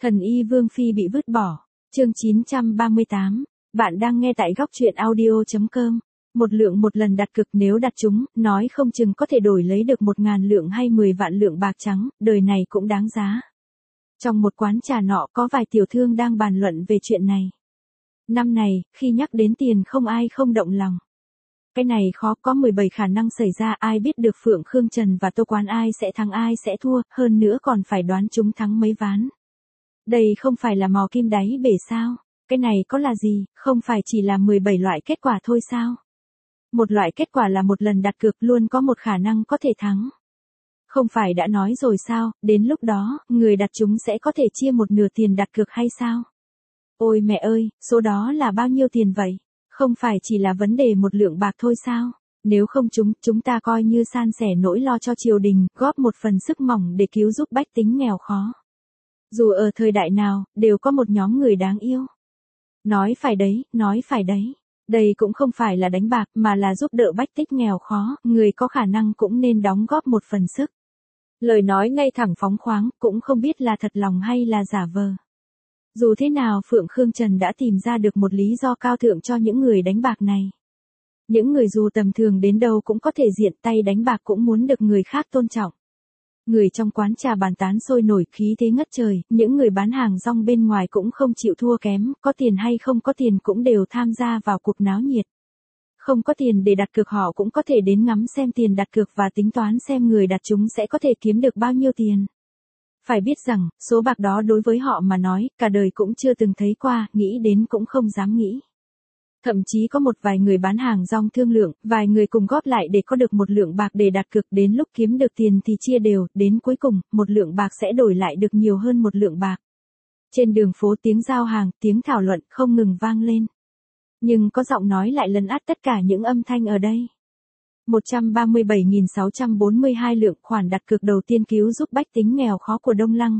Thần y Vương Phi bị vứt bỏ. Chương 938. Bạn đang nghe tại góc truyện audio.com. Một lượng một lần đặt cược, nếu đặt trúng, nói không chừng có thể đổi lấy được 1.000 lượng hay 10 vạn lượng bạc trắng, đời này cũng đáng giá. Trong một quán trà nọ có vài tiểu thương đang bàn luận về chuyện này. Năm này, khi nhắc đến tiền không ai không động lòng. Cái này khó, có 17 khả năng xảy ra, ai biết được Phượng Khương Trần và Tô Quán ai sẽ thắng ai sẽ thua, hơn nữa còn phải đoán chúng thắng mấy ván. Đây không phải là mò kim đáy bể sao? Cái này có là gì, không phải chỉ là 17 loại kết quả thôi sao? Một loại kết quả là một lần đặt cược luôn có một khả năng có thể thắng. Không phải đã nói rồi sao, đến lúc đó, người đặt chúng sẽ có thể chia một nửa tiền đặt cược hay sao? Ôi mẹ ơi, số đó là bao nhiêu tiền vậy? Không phải chỉ là vấn đề một lượng bạc thôi sao? Nếu không chúng ta coi như san sẻ nỗi lo cho triều đình, góp một phần sức mỏng để cứu giúp bách tính nghèo khó. Dù ở thời đại nào, đều có một nhóm người đáng yêu. Nói phải đấy, nói phải đấy. Đây cũng không phải là đánh bạc mà là giúp đỡ bách tính nghèo khó, người có khả năng cũng nên đóng góp một phần sức. Lời nói ngay thẳng phóng khoáng, cũng không biết là thật lòng hay là giả vờ. Dù thế nào Phượng Khương Trần đã tìm ra được một lý do cao thượng cho những người đánh bạc này. Những người dù tầm thường đến đâu cũng có thể diện tay đánh bạc cũng muốn được người khác tôn trọng. Người trong quán trà bàn tán sôi nổi, khí thế ngất trời, những người bán hàng rong bên ngoài cũng không chịu thua kém, có tiền hay không có tiền cũng đều tham gia vào cuộc náo nhiệt. Không có tiền để đặt cược họ cũng có thể đến ngắm xem tiền đặt cược và tính toán xem người đặt chúng sẽ có thể kiếm được bao nhiêu tiền. Phải biết rằng, số bạc đó đối với họ mà nói, cả đời cũng chưa từng thấy qua, nghĩ đến cũng không dám nghĩ. Thậm chí có một vài người bán hàng rong thương lượng, vài người cùng góp lại để có được một lượng bạc để đặt cược, đến lúc kiếm được tiền thì chia đều, đến cuối cùng, một lượng bạc sẽ đổi lại được nhiều hơn một lượng bạc. Trên đường phố tiếng giao hàng, tiếng thảo luận không ngừng vang lên. Nhưng có giọng nói lại lấn át tất cả những âm thanh ở đây. 137.642 lượng, khoản đặt cược đầu tiên cứu giúp bách tính nghèo khó của Đông Lăng,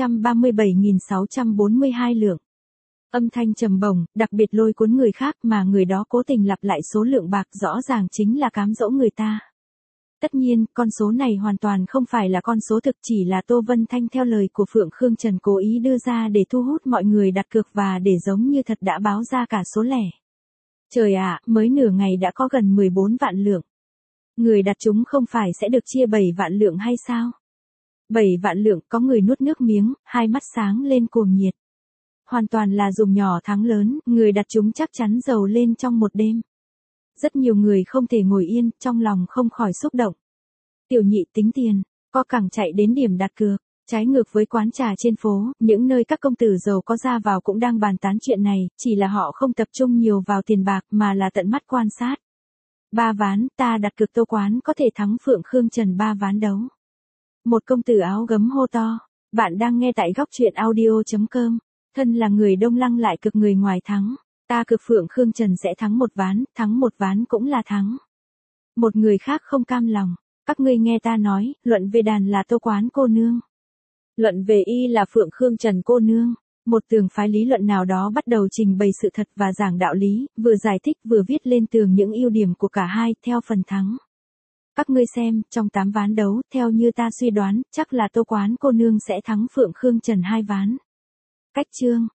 137.642 lượng. Âm thanh trầm bổng, đặc biệt lôi cuốn người khác mà người đó cố tình lặp lại số lượng bạc, rõ ràng chính là cám dỗ người ta. Tất nhiên, con số này hoàn toàn không phải là con số thực, chỉ là Tô Vân Thanh theo lời của Phượng Khương Trần cố ý đưa ra để thu hút mọi người đặt cược và để giống như thật đã báo ra cả số lẻ. Trời ạ, mới nửa ngày đã có gần 14 vạn lượng. Người đặt chúng không phải sẽ được chia 7 vạn lượng hay sao? 7 vạn lượng, có người nuốt nước miếng, hai mắt sáng lên cuồng nhiệt. Hoàn toàn là dùng nhỏ thắng lớn, người đặt chúng chắc chắn giàu lên trong một đêm. Rất nhiều người không thể ngồi yên, trong lòng không khỏi xúc động. Tiểu nhị tính tiền, co cẳng chạy đến điểm đặt cược. Trái ngược với quán trà trên phố, những nơi các công tử giàu có ra vào cũng đang bàn tán chuyện này, chỉ là họ không tập trung nhiều vào tiền bạc mà là tận mắt quan sát. 3 ván, ta đặt cược Tô Quán có thể thắng Phượng Khương Trần 3 ván đấu. Một công tử áo gấm hô to. Bạn đang nghe tại góc truyện audio.com. Thân là người Đông Lăng lại cực người ngoài thắng. Ta cực Phượng Khương Trần sẽ thắng một ván cũng là thắng. Một người khác không cam lòng. Các ngươi nghe ta nói, luận về đàn là Tô Quán cô nương. Luận về y là Phượng Khương Trần cô nương. Một tường phái lý luận nào đó bắt đầu trình bày sự thật và giảng đạo lý, vừa giải thích vừa viết lên tường những ưu điểm của cả hai, theo phần thắng. Các ngươi xem, trong 8 ván đấu, theo như ta suy đoán, chắc là Tô Quán cô nương sẽ thắng Phượng Khương Trần 2 ván. Cách chương,